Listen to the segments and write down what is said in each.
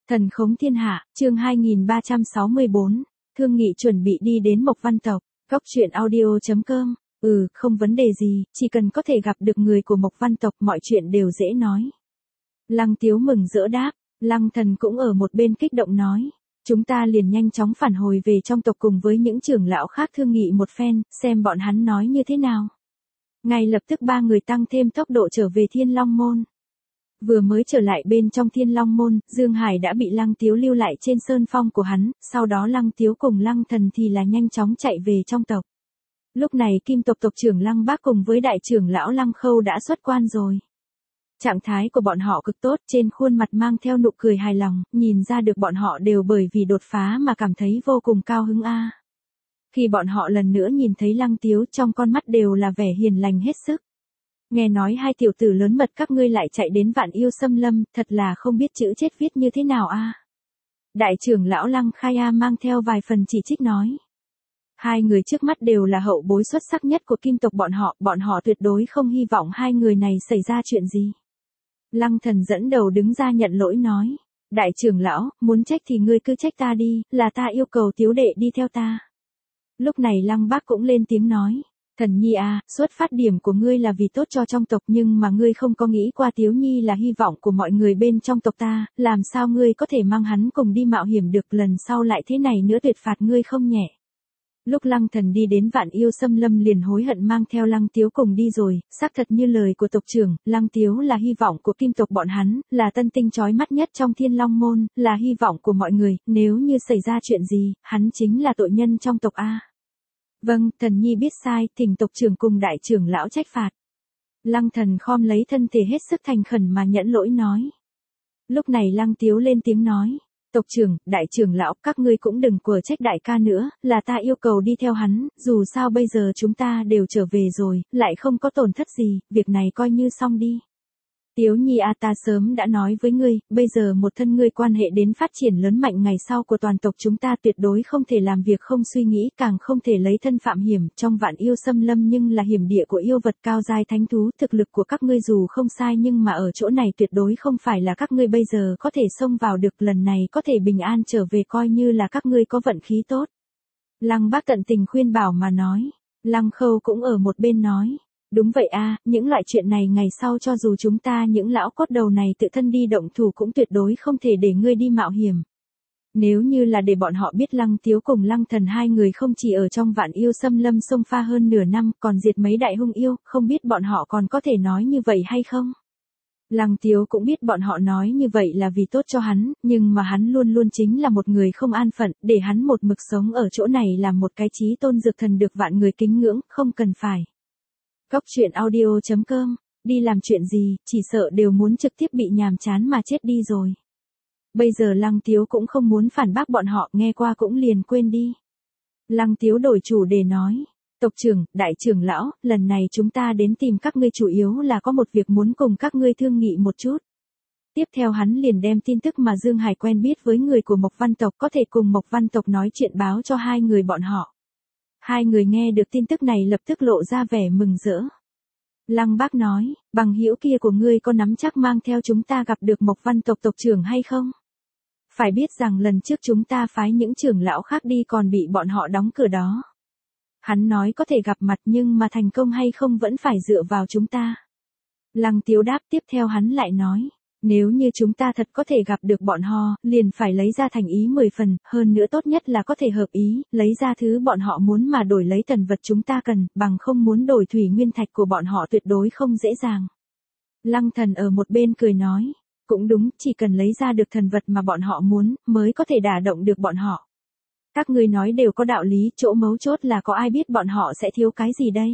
Thần khống thiên hạ, chương 2364, thương nghị chuẩn bị đi đến Mộc Văn tộc, góc truyện audio.com, không vấn đề gì, chỉ cần có thể gặp được người của Mộc Văn tộc mọi chuyện đều dễ nói. Lăng Tiếu mừng rỡ đáp, Lăng Thần cũng ở một bên kích động nói, chúng ta liền nhanh chóng phản hồi về trong tộc cùng với những trưởng lão khác thương nghị một phen, xem bọn hắn nói như thế nào. Ngay lập tức ba người tăng thêm tốc độ trở về Thiên Long Môn. Vừa mới trở lại bên trong Thiên Long Môn, Dương Hải đã bị Lăng Tiếu lưu lại trên sơn phong của hắn, sau đó Lăng Tiếu cùng Lăng Thần thì là nhanh chóng chạy về trong tộc. Lúc này Kim tộc tộc trưởng Lăng Bác cùng với đại trưởng lão Lăng Khâu đã xuất quan rồi. Trạng thái của bọn họ cực tốt, trên khuôn mặt mang theo nụ cười hài lòng, nhìn ra được bọn họ đều bởi vì đột phá mà cảm thấy vô cùng cao hứng a. Khi bọn họ lần nữa nhìn thấy Lăng Tiếu, trong con mắt đều là vẻ hiền lành hết sức. Nghe nói hai tiểu tử lớn mật các ngươi lại chạy đến Vạn Yêu Xâm Lâm, thật là không biết chữ chết viết như thế nào a. Đại trưởng lão Lăng Khai A mang theo vài phần chỉ trích nói. Hai người trước mắt đều là hậu bối xuất sắc nhất của Kim tộc bọn họ tuyệt đối không hy vọng hai người này xảy ra chuyện gì. Lăng Thần dẫn đầu đứng ra nhận lỗi nói, đại trưởng lão, muốn trách thì ngươi cứ trách ta đi, là ta yêu cầu Tiếu đệ đi theo ta. Lúc này Lăng Bác cũng lên tiếng nói, Thần Nhi à, xuất phát điểm của ngươi là vì tốt cho trong tộc nhưng mà ngươi không có nghĩ qua Tiếu Nhi là hy vọng của mọi người bên trong tộc ta, làm sao ngươi có thể mang hắn cùng đi mạo hiểm được, lần sau lại thế này nữa tuyệt phạt ngươi không nhẹ. Lúc Lăng Thần đi đến Vạn Yêu Xâm Lâm liền hối hận mang theo Lăng Tiếu cùng đi rồi, xác thật như lời của tộc trưởng, Lăng Tiếu là hy vọng của Kim tộc bọn hắn, là tân tinh chói mắt nhất trong Thiên Long Môn, là hy vọng của mọi người, nếu như xảy ra chuyện gì, hắn chính là tội nhân trong tộc a. Vâng, Thần Nhi biết sai, thỉnh tộc trưởng cùng đại trưởng lão trách phạt. Lăng Thần khom lấy thân thể hết sức thành khẩn mà nhẫn lỗi nói. Lúc này Lăng Tiếu lên tiếng nói. Tộc trưởng, đại trưởng lão, các ngươi cũng đừng quở trách đại ca nữa, là ta yêu cầu đi theo hắn, dù sao bây giờ chúng ta đều trở về rồi, lại không có tổn thất gì, việc này coi như xong đi. Tiếu Nhi a, ta sớm đã nói với ngươi, bây giờ một thân ngươi quan hệ đến phát triển lớn mạnh ngày sau của toàn tộc chúng ta tuyệt đối không thể làm việc không suy nghĩ, càng không thể lấy thân phạm hiểm, trong Vạn Yêu Xâm Lâm nhưng là hiểm địa của yêu vật cao giai thánh thú, thực lực của các ngươi dù không sai nhưng mà ở chỗ này tuyệt đối không phải là các ngươi bây giờ có thể xông vào được, lần này có thể bình an trở về coi như là các ngươi có vận khí tốt. Lăng Bác tận tình khuyên bảo mà nói, Lăng Khâu cũng ở một bên nói. Đúng vậy a, những loại chuyện này ngày sau cho dù chúng ta những lão cốt đầu này tự thân đi động thủ cũng tuyệt đối không thể để ngươi đi mạo hiểm. Nếu như là để bọn họ biết Lăng Tiếu cùng Lăng Thần hai người không chỉ ở trong Vạn Yêu Xâm Lâm xông pha hơn nửa năm còn diệt mấy đại hung yêu, không biết bọn họ còn có thể nói như vậy hay không? Lăng Tiếu cũng biết bọn họ nói như vậy là vì tốt cho hắn, nhưng mà hắn luôn luôn chính là một người không an phận, để hắn một mực sống ở chỗ này làm một cái chí tôn dược thần được vạn người kính ngưỡng, không cần phải. Góc truyện audio.com, đi làm chuyện gì, chỉ sợ đều muốn trực tiếp bị nhàm chán mà chết đi rồi. Bây giờ Lăng Tiếu cũng không muốn phản bác bọn họ, nghe qua cũng liền quên đi. Lăng Tiếu đổi chủ đề nói, tộc trưởng, đại trưởng lão, lần này chúng ta đến tìm các ngươi chủ yếu là có một việc muốn cùng các ngươi thương nghị một chút. Tiếp theo hắn liền đem tin tức mà Dương Hải quen biết với người của Mộc Văn tộc có thể cùng Mộc Văn tộc nói chuyện báo cho hai người bọn họ. Hai người nghe được tin tức này lập tức lộ ra vẻ mừng rỡ. Lăng Bác nói, bằng hữu kia của ngươi có nắm chắc mang theo chúng ta gặp được Mộc Văn tộc tộc trưởng hay không? Phải biết rằng lần trước chúng ta phái những trưởng lão khác đi còn bị bọn họ đóng cửa đó. Hắn nói có thể gặp mặt nhưng mà thành công hay không vẫn phải dựa vào chúng ta. Lăng Tiếu đáp, tiếp theo hắn lại nói. Nếu như chúng ta thật có thể gặp được bọn họ, liền phải lấy ra thành ý 10 phần, hơn nữa tốt nhất là có thể hợp ý, lấy ra thứ bọn họ muốn mà đổi lấy thần vật chúng ta cần, bằng không muốn đổi thủy nguyên thạch của bọn họ tuyệt đối không dễ dàng. Lăng Thần ở một bên cười nói, cũng đúng, chỉ cần lấy ra được thần vật mà bọn họ muốn, mới có thể đả động được bọn họ. Các ngươi nói đều có đạo lý, chỗ mấu chốt là có ai biết bọn họ sẽ thiếu cái gì đây?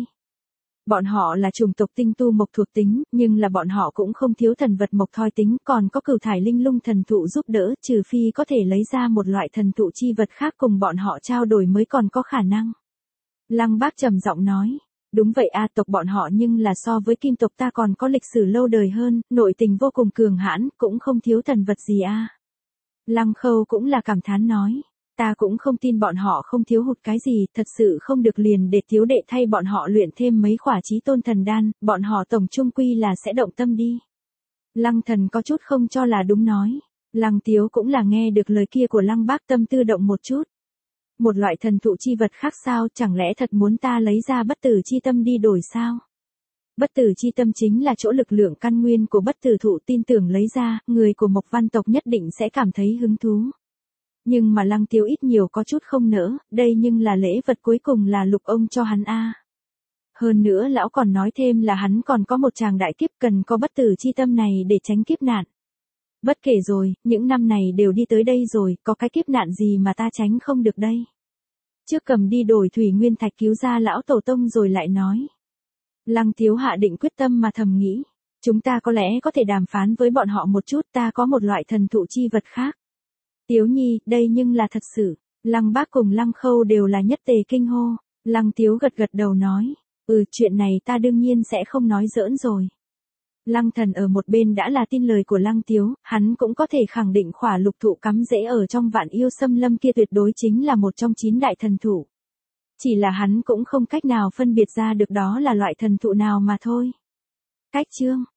Bọn họ là chủng tộc tinh tu mộc thuộc tính, nhưng là bọn họ cũng không thiếu thần vật mộc thoi tính, còn có cửu thải linh lung thần thụ giúp đỡ, trừ phi có thể lấy ra một loại thần thụ chi vật khác cùng bọn họ trao đổi mới còn có khả năng. Lăng Bác trầm giọng nói, đúng vậy a, tộc bọn họ nhưng là so với Kim tộc ta còn có lịch sử lâu đời hơn, nội tình vô cùng cường hãn, cũng không thiếu thần vật gì a. Lăng Khâu cũng là cảm thán nói. Ta cũng không tin bọn họ không thiếu hụt cái gì, thật sự không được liền để Tiếu đệ thay bọn họ luyện thêm mấy khỏa chí tôn thần đan, bọn họ tổng chung quy là sẽ động tâm đi. Lăng Thần có chút không cho là đúng nói. Lăng Tiếu cũng là nghe được lời kia của Lăng Bác tâm tư động một chút. Một loại thần thụ chi vật khác sao, chẳng lẽ thật muốn ta lấy ra bất tử chi tâm đi đổi sao? Bất tử chi tâm chính là chỗ lực lượng căn nguyên của bất tử thụ, tin tưởng lấy ra, người của Mộc Văn tộc nhất định sẽ cảm thấy hứng thú. Nhưng mà Lăng Tiếu ít nhiều có chút không nỡ, đây nhưng là lễ vật cuối cùng là Lục ông cho hắn a. Hơn nữa lão còn nói thêm là hắn còn có một tràng đại kiếp cần có bất tử chi tâm này để tránh kiếp nạn. Bất kể rồi, những năm này đều đi tới đây rồi, có cái kiếp nạn gì mà ta tránh không được đây. Trước cầm đi đổi thủy nguyên thạch cứu ra lão tổ tông rồi lại nói. Lăng Tiếu hạ định quyết tâm mà thầm nghĩ. Chúng ta có lẽ có thể đàm phán với bọn họ một chút, ta có một loại thần thụ chi vật khác. Tiếu nhi, đây nhưng là thật sự. Lăng Bác cùng Lăng Khâu đều là nhất tề kinh hô. Lăng Tiếu gật gật đầu nói. Chuyện này ta đương nhiên sẽ không nói giỡn rồi. Lăng Thần ở một bên đã là tin lời của Lăng Tiếu, hắn cũng có thể khẳng định khỏa lục thụ cắm rễ ở trong Vạn Yêu Xâm Lâm kia tuyệt đối chính là một trong 9 đại thần thụ. Chỉ là hắn cũng không cách nào phân biệt ra được đó là loại thần thụ nào mà thôi. Cách chương